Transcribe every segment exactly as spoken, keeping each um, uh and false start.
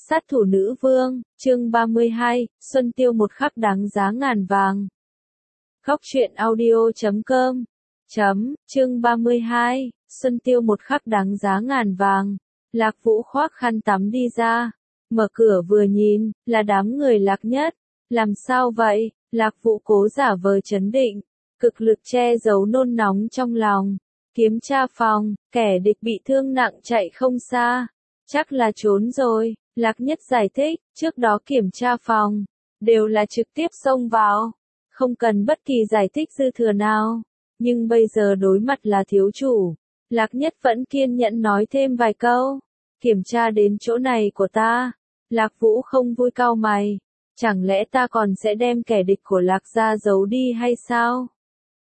Sát thủ nữ vương, chương ba mươi hai, Xuân tiêu một khắc đáng giá ngàn vàng. Góc truyện audio chấm com chấm, chương ba mươi hai, Xuân tiêu một khắc đáng giá ngàn vàng. Lạc Vũ khoác khăn tắm đi ra, mở cửa vừa nhìn, là đám người Lạc Nhất. Làm sao vậy? Lạc Vũ cố giả vờ trấn định, cực lực che giấu nôn nóng trong lòng. Kiểm tra phòng, kẻ địch bị thương nặng chạy không xa. Chắc là trốn rồi. Lạc Nhất giải thích, trước đó kiểm tra phòng, đều là trực tiếp xông vào, không cần bất kỳ giải thích dư thừa nào. Nhưng bây giờ đối mặt là thiếu chủ, Lạc Nhất vẫn kiên nhẫn nói thêm vài câu. Kiểm tra đến chỗ này của ta. Lạc Vũ không vui cau mày, chẳng lẽ ta còn sẽ đem kẻ địch của Lạc gia giấu đi hay sao?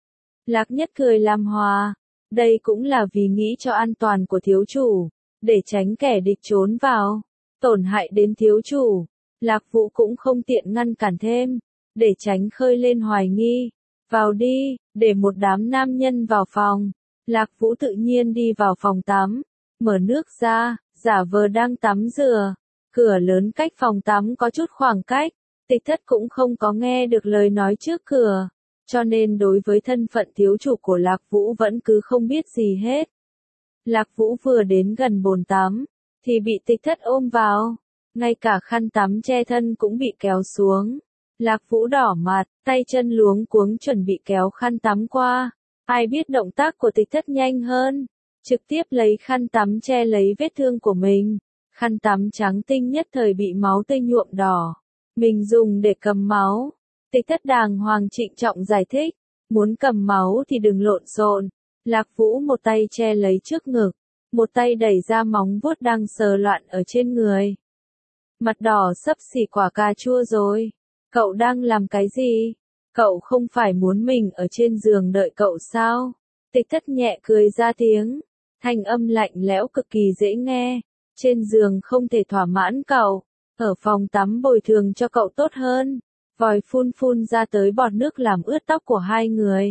Lạc Nhất cười làm hòa, đây cũng là vì nghĩ cho an toàn của thiếu chủ, để tránh kẻ địch trốn vào, tổn hại đến thiếu chủ. Lạc Vũ cũng không tiện ngăn cản thêm, để tránh khơi lên hoài nghi. Vào đi, để một đám nam nhân vào phòng. Lạc Vũ tự nhiên đi vào phòng tắm, mở nước ra, giả vờ đang tắm rửa. Cửa lớn cách phòng tắm có chút khoảng cách, Tịch Thất cũng không có nghe được lời nói trước cửa, cho nên đối với thân phận thiếu chủ của Lạc Vũ vẫn cứ không biết gì hết. Lạc Vũ vừa đến gần bồn tắm, thì bị Tịch Thất ôm vào, ngay cả khăn tắm che thân cũng bị kéo xuống. Lạc Vũ đỏ mặt, tay chân luống cuống chuẩn bị kéo khăn tắm qua, ai biết động tác của Tịch Thất nhanh hơn, trực tiếp lấy khăn tắm che lấy vết thương của mình. Khăn tắm trắng tinh nhất thời bị máu tươi nhuộm đỏ, mình dùng để cầm máu. Tịch Thất đàng hoàng trịnh trọng giải thích, muốn cầm máu thì đừng lộn xộn. Lạc Vũ một tay che lấy trước ngực, một tay đẩy ra móng vuốt đang sờ loạn ở trên người. Mặt đỏ sấp xỉ quả cà chua rồi. Cậu đang làm cái gì? Cậu không phải muốn mình ở trên giường đợi cậu sao? Tịch Thất nhẹ cười ra tiếng, thanh âm lạnh lẽo cực kỳ dễ nghe. Trên giường không thể thỏa mãn cậu, ở phòng tắm bồi thường cho cậu tốt hơn. Vòi phun phun ra tới bọt nước làm ướt tóc của hai người.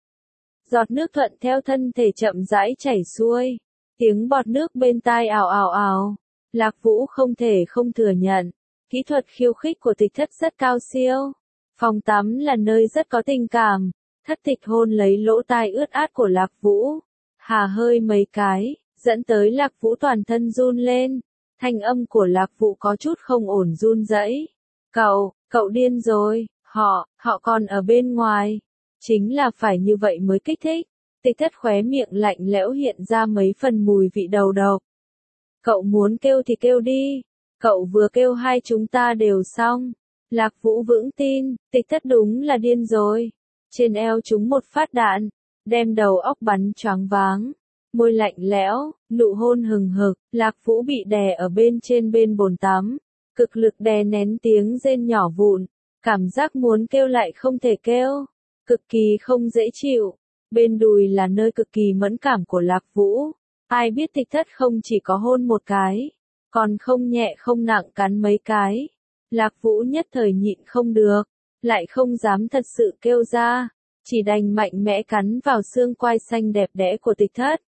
Giọt nước thuận theo thân thể chậm rãi chảy xuôi, tiếng bọt nước bên tai ào ào ào. Lạc Vũ không thể không thừa nhận, kỹ thuật khiêu khích của Tịch Thất rất cao siêu. Phòng tắm là nơi rất có tình cảm. Thất Tịch hôn lấy lỗ tai ướt át của Lạc Vũ, hà hơi mấy cái, dẫn tới Lạc Vũ toàn thân run lên. Thanh âm của Lạc Vũ có chút không ổn run rẩy. Cậu, cậu điên rồi, họ, họ còn ở bên ngoài. Chính là phải như vậy mới kích thích. Tịch Thất khóe miệng lạnh lẽo hiện ra mấy phần mùi vị đầu độc. Cậu muốn kêu thì kêu đi. Cậu vừa kêu hai chúng ta đều xong. Lạc Vũ vững tin, Tịch Thất đúng là điên rồi. Trên eo chúng một phát đạn, đem đầu óc bắn choáng váng. Môi lạnh lẽo, nụ hôn hừng hực, Lạc Vũ bị đè ở bên trên bên bồn tắm. Cực lực đè nén tiếng rên nhỏ vụn, cảm giác muốn kêu lại không thể kêu, cực kỳ không dễ chịu. Bên đùi là nơi cực kỳ mẫn cảm của Lạc Vũ. Ai biết Tịch Thất không chỉ có hôn một cái, còn không nhẹ không nặng cắn mấy cái. Lạc Vũ nhất thời nhịn không được, lại không dám thật sự kêu ra, chỉ đành mạnh mẽ cắn vào xương quai xanh đẹp đẽ của Tịch Thất.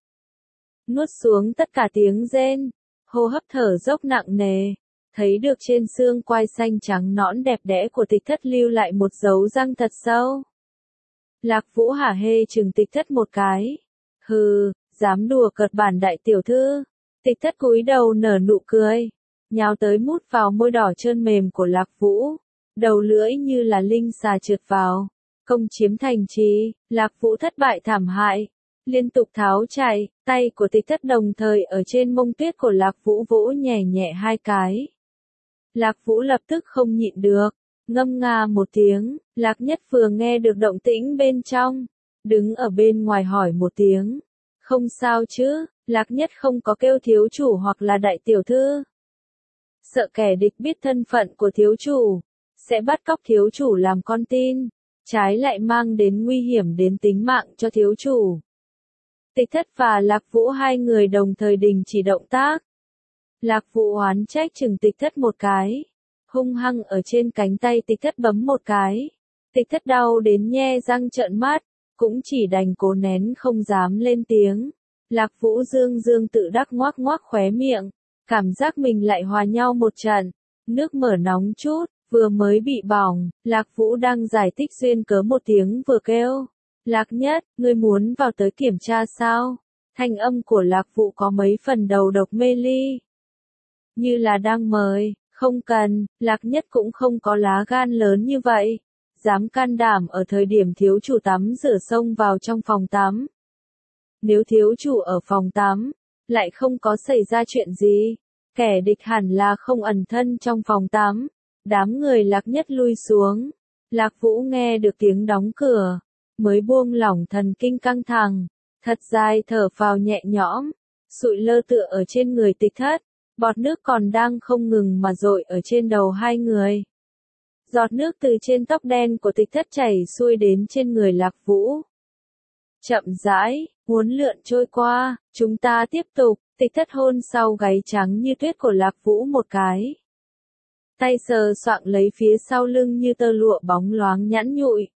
Nuốt xuống tất cả tiếng rên, hô hấp thở dốc nặng nề, thấy được trên xương quai xanh trắng nõn đẹp đẽ của Tịch Thất lưu lại một dấu răng thật sâu. Lạc Vũ hả hê chừng Tịch Thất một cái. Hừ, dám đùa cợt bản đại tiểu thư. Tịch Thất cúi đầu nở nụ cười, nhào tới mút vào môi đỏ trơn mềm của Lạc Vũ. Đầu lưỡi như là linh xà trượt vào, công chiếm thành trì. Lạc Vũ thất bại thảm hại, liên tục tháo chạy. Tay của Tịch Thất đồng thời ở trên mông tuyết của Lạc Vũ vỗ nhẹ nhẹ hai cái. Lạc Vũ lập tức không nhịn được, ngâm nga một tiếng. Lạc Nhất vừa nghe được động tĩnh bên trong, đứng ở bên ngoài hỏi một tiếng. Không sao chứ? Lạc Nhất không có kêu thiếu chủ hoặc là đại tiểu thư. Sợ kẻ địch biết thân phận của thiếu chủ, sẽ bắt cóc thiếu chủ làm con tin, trái lại mang đến nguy hiểm đến tính mạng cho thiếu chủ. Tịch Thất và Lạc Vũ hai người đồng thời đình chỉ động tác. Lạc Vũ oán trách chừng Tịch Thất một cái, hung hăng ở trên cánh tay Tịch Thất bấm một cái. Tịch Thất đau đến nhe răng trợn mắt, cũng chỉ đành cố nén không dám lên tiếng. Lạc Vũ dương dương tự đắc ngoác ngoác khóe miệng, cảm giác mình lại hòa nhau một trận. Nước mở nóng chút, vừa mới bị bỏng, Lạc Vũ đang giải thích duyên cớ một tiếng vừa kêu. Lạc Nhất, ngươi muốn vào tới kiểm tra sao? Thanh âm của Lạc Vũ có mấy phần đầu độc mê ly. Như là đang mời, không cần, Lạc Nhất cũng không có lá gan lớn như vậy. Dám can đảm ở thời điểm thiếu chủ tắm rửa xông vào trong phòng tắm. Nếu thiếu chủ ở phòng tắm, lại không có xảy ra chuyện gì, kẻ địch hẳn là không ẩn thân trong phòng tắm. Đám người Lạc Nhất lui xuống. Lạc Vũ nghe được tiếng đóng cửa, mới buông lỏng thần kinh căng thẳng, thật dài thở phào nhẹ nhõm, sụi lơ tựa ở trên người Tịch Thất, bọt nước còn đang không ngừng mà dội ở trên đầu hai người. Giọt nước từ trên tóc đen của Tịch Thất chảy xuôi đến trên người Lạc Vũ. Chậm rãi, uốn lượn trôi qua, chúng ta tiếp tục, Tịch Thất hôn sau gáy trắng như tuyết của Lạc Vũ một cái. Tay sờ soạng lấy phía sau lưng như tơ lụa bóng loáng nhẵn nhụi.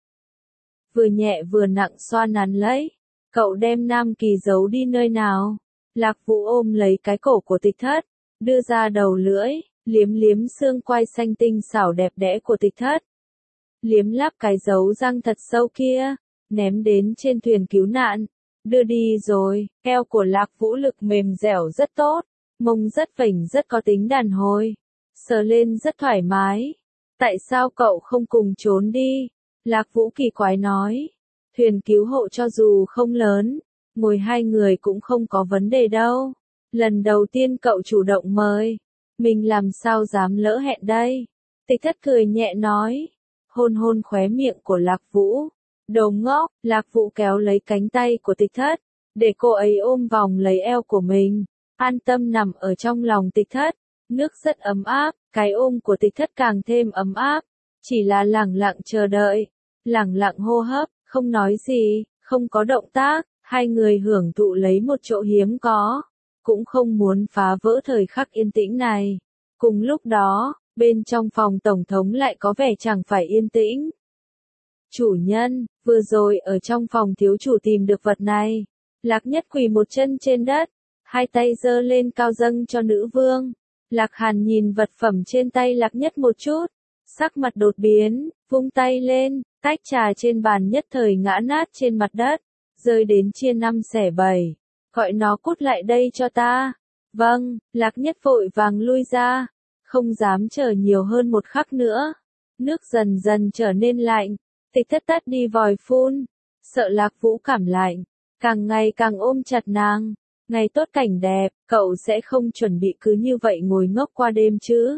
Vừa nhẹ vừa nặng xoa nắn lấy. Cậu đem Nam Kỳ giấu đi nơi nào? Lạc Vũ ôm lấy cái cổ của Tịch Thất, đưa ra đầu lưỡi, liếm liếm xương quai xanh tinh xảo đẹp đẽ của Tịch Thất. Liếm láp cái dấu răng thật sâu kia, ném đến trên thuyền cứu nạn. Đưa đi rồi, eo của Lạc Vũ lực mềm dẻo rất tốt, mông rất vểnh rất có tính đàn hồi. Sờ lên rất thoải mái. Tại sao cậu không cùng trốn đi? Lạc Vũ kỳ quái nói. Thuyền cứu hộ cho dù không lớn, ngồi hai người cũng không có vấn đề đâu. Lần đầu tiên cậu chủ động mời, mình làm sao dám lỡ hẹn đây? Tịch Thất cười nhẹ nói. Hôn hôn khóe miệng của Lạc Vũ. Đồ ngốc, Lạc Vũ kéo lấy cánh tay của Tịch Thất, để cô ấy ôm vòng lấy eo của mình. An tâm nằm ở trong lòng Tịch Thất. Nước rất ấm áp, cái ôm của Tịch Thất càng thêm ấm áp. Chỉ là lẳng lặng chờ đợi, lẳng lặng hô hấp, không nói gì, không có động tác, hai người hưởng thụ lấy một chỗ hiếm có, cũng không muốn phá vỡ thời khắc yên tĩnh này. Cùng lúc đó, bên trong phòng tổng thống lại có vẻ chẳng phải yên tĩnh. Chủ nhân, vừa rồi ở trong phòng thiếu chủ tìm được vật này. Lạc Nhất quỳ một chân trên đất, hai tay giơ lên cao dâng cho nữ vương. Lạc Hàn nhìn vật phẩm trên tay Lạc Nhất một chút, sắc mặt đột biến, vung tay lên, tách trà trên bàn nhất thời ngã nát trên mặt đất, rơi đến chia năm xẻ bảy. Gọi nó cút lại đây cho ta. Vâng, Lạc Nhất vội vàng lui ra, không dám chờ nhiều hơn một khắc nữa. Nước dần dần trở nên lạnh, Tịch Thất tắt đi vòi phun, sợ Lạc Vũ cảm lạnh, càng ngày càng ôm chặt nàng. Ngày tốt cảnh đẹp, cậu sẽ không chuẩn bị cứ như vậy ngồi ngốc qua đêm chứ?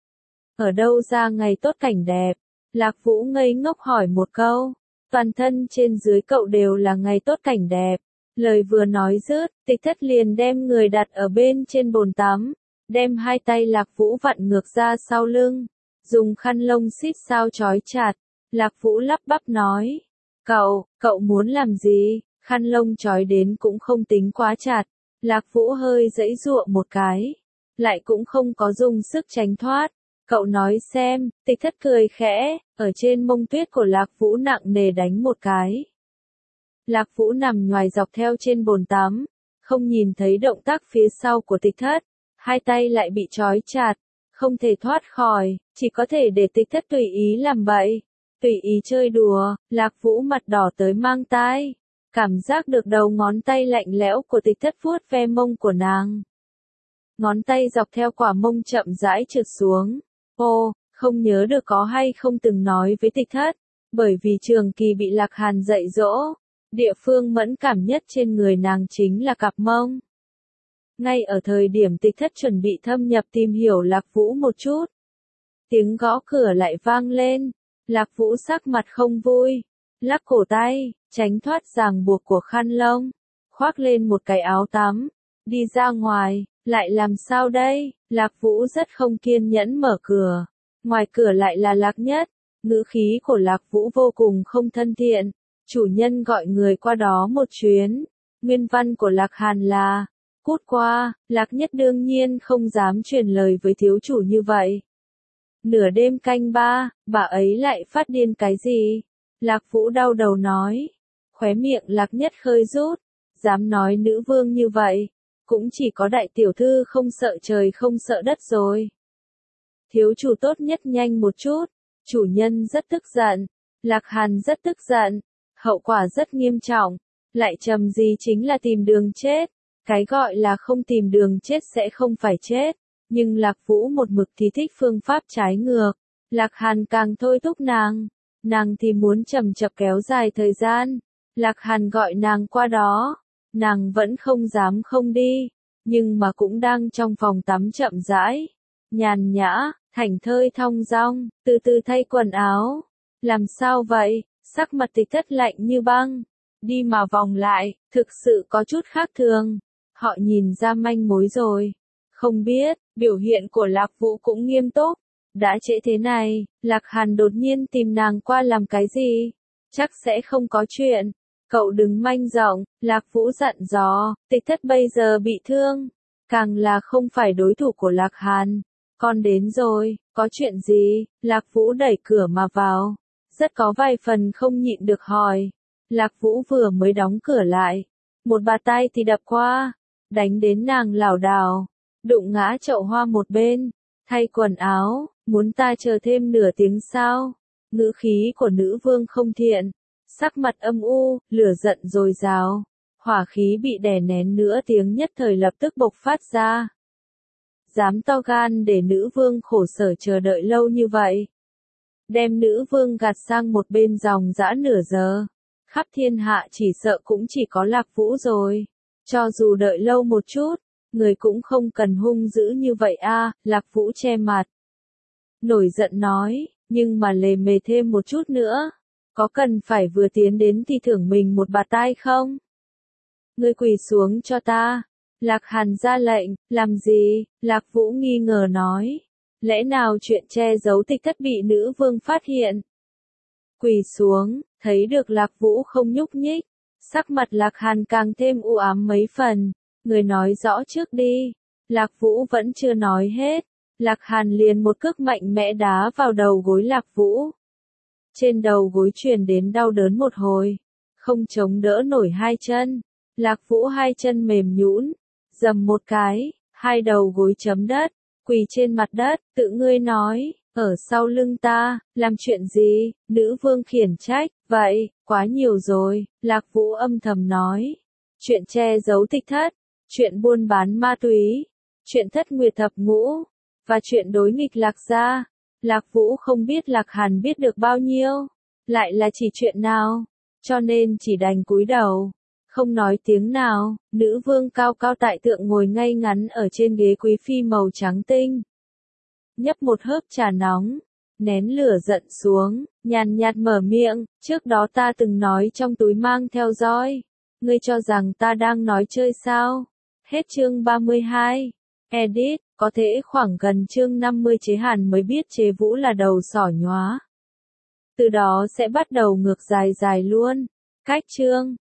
Ở đâu ra ngày tốt cảnh đẹp? Lạc Vũ ngây ngốc hỏi một câu. Toàn thân trên dưới cậu đều là ngày tốt cảnh đẹp. Lời vừa nói dứt, Tịch Thất liền đem người đặt ở bên trên bồn tắm, đem hai tay Lạc Vũ vặn ngược ra sau lưng, dùng khăn lông xít sao trói chặt. Lạc Vũ lắp bắp nói. Cậu, cậu muốn làm gì? Khăn lông trói đến cũng không tính quá chặt. Lạc Vũ hơi giãy giụa một cái, lại cũng không có dùng sức tránh thoát. Cậu nói xem, Tịch Thất cười khẽ, ở trên mông tuyết của Lạc Vũ nặng nề đánh một cái. Lạc Vũ nằm nhoài dọc theo trên bồn tắm, không nhìn thấy động tác phía sau của Tịch Thất, hai tay lại bị trói chặt, không thể thoát khỏi, chỉ có thể để Tịch Thất tùy ý làm bậy, tùy ý chơi đùa. Lạc Vũ mặt đỏ tới mang tai. Cảm giác được đầu ngón tay lạnh lẽo của Tịch Thất vuốt ve mông của nàng. Ngón tay dọc theo quả mông chậm rãi trượt xuống. Ô, không nhớ được có hay không từng nói với Tịch Thất, bởi vì trường kỳ bị Lạc Hàn dạy dỗ, địa phương mẫn cảm nhất trên người nàng chính là cặp mông. Ngay ở thời điểm Tịch Thất chuẩn bị thâm nhập tìm hiểu Lạc Vũ một chút, tiếng gõ cửa lại vang lên. Lạc Vũ sắc mặt không vui, lắc cổ tay, tránh thoát ràng buộc của khăn lông, khoác lên một cái áo tắm, đi ra ngoài. Lại làm sao đây? Lạc Vũ rất không kiên nhẫn mở cửa. Ngoài cửa lại là Lạc Nhất. Ngữ khí của Lạc Vũ vô cùng không thân thiện. Chủ nhân gọi người qua đó một chuyến. Nguyên văn của Lạc Hàn là, cút qua. Lạc Nhất đương nhiên không dám truyền lời với thiếu chủ như vậy. Nửa đêm canh ba, bà ấy lại phát điên cái gì? Lạc Vũ đau đầu nói. Khóe miệng Lạc Nhất khơi rút. Dám nói nữ vương như vậy, cũng chỉ có đại tiểu thư không sợ trời không sợ đất rồi. Thiếu chủ tốt nhất nhanh một chút. Chủ nhân rất tức giận. Lạc Hàn rất tức giận. Hậu quả rất nghiêm trọng. Lại trầm gì chính là tìm đường chết. Cái gọi là không tìm đường chết sẽ không phải chết. Nhưng Lạc Vũ một mực thì thích phương pháp trái ngược. Lạc Hàn càng thôi thúc nàng. Nàng thì muốn chậm chậm kéo dài thời gian. Lạc Hàn gọi nàng qua đó. Nàng vẫn không dám không đi. Nhưng mà cũng đang trong phòng tắm chậm rãi. Nhàn nhã, thảnh thơi thong dong, từ từ thay quần áo. Làm sao vậy? Sắc mặt Tịch Thất lạnh như băng. Đi mà vòng lại, thực sự có chút khác thường. Họ nhìn ra manh mối rồi. Không biết, biểu hiện của Lạc Vũ cũng nghiêm túc. Đã trễ thế này, Lạc Hàn đột nhiên tìm nàng qua làm cái gì? Chắc sẽ không có chuyện. Cậu đừng manh giọng, Lạc Vũ dặn dò, Tịch Thất bây giờ bị thương. Càng là không phải đối thủ của Lạc Hàn. Con đến rồi, có chuyện gì? Lạc Vũ đẩy cửa mà vào. Rất có vài phần không nhịn được hỏi. Lạc Vũ vừa mới đóng cửa lại. Một bà tay thì đập qua. Đánh đến nàng lảo đảo. Đụng ngã chậu hoa một bên. Thay quần áo, muốn ta chờ thêm nửa tiếng sao? Ngữ khí của nữ vương không thiện. Sắc mặt âm u, lửa giận dồi dào. Hỏa khí bị đè nén nửa tiếng nhất thời lập tức bộc phát ra. Dám to gan để nữ vương khổ sở chờ đợi lâu như vậy. Đem nữ vương gạt sang một bên dòng dã nửa giờ. Khắp thiên hạ chỉ sợ cũng chỉ có Lạc Vũ rồi. Cho dù đợi lâu một chút, người cũng không cần hung dữ như vậy a. Lạc Vũ che mặt. Nổi giận nói, nhưng mà lề mề thêm một chút nữa. Có cần phải vừa tiến đến thì thưởng mình một bạt tai không? Ngươi quỳ xuống cho ta. Lạc Hàn ra lệnh, làm gì? Lạc Vũ nghi ngờ nói. Lẽ nào chuyện che giấu Tịch Thất bị nữ vương phát hiện? Quỳ xuống, thấy được Lạc Vũ không nhúc nhích. Sắc mặt Lạc Hàn càng thêm u ám mấy phần. Người nói rõ trước đi. Lạc Vũ vẫn chưa nói hết. Lạc Hàn liền một cước mạnh mẽ đá vào đầu gối Lạc Vũ. Trên đầu gối truyền đến đau đớn một hồi. Không chống đỡ nổi hai chân. Lạc Vũ hai chân mềm nhũn. Dầm một cái, hai đầu gối chấm đất. Quỳ trên mặt đất, tự ngươi nói. Ở sau lưng ta, làm chuyện gì? Nữ vương khiển trách. Vậy, quá nhiều rồi. Lạc Vũ âm thầm nói. Chuyện che giấu Tịch Thất. Chuyện buôn bán ma túy. Chuyện thất nguyệt thập ngũ. Và chuyện đối nghịch Lạc gia. Lạc Vũ không biết Lạc Hàn biết được bao nhiêu. Lại là chỉ chuyện nào. Cho nên chỉ đành cúi đầu. Không nói tiếng nào. Nữ vương cao cao tại tượng ngồi ngay ngắn ở trên ghế quý phi màu trắng tinh. Nhấp một hớp trà nóng. Nén lửa giận xuống. Nhàn nhạt mở miệng. Trước đó ta từng nói trong túi mang theo roi. Ngươi cho rằng ta đang nói chơi sao? Hết chương ba mươi hai. Edit. Có thể khoảng gần chương năm mươi Chế Hàn mới biết Chế Vũ là đầu sỏ nhóa. Từ đó sẽ bắt đầu ngược dài dài luôn. Cách chương.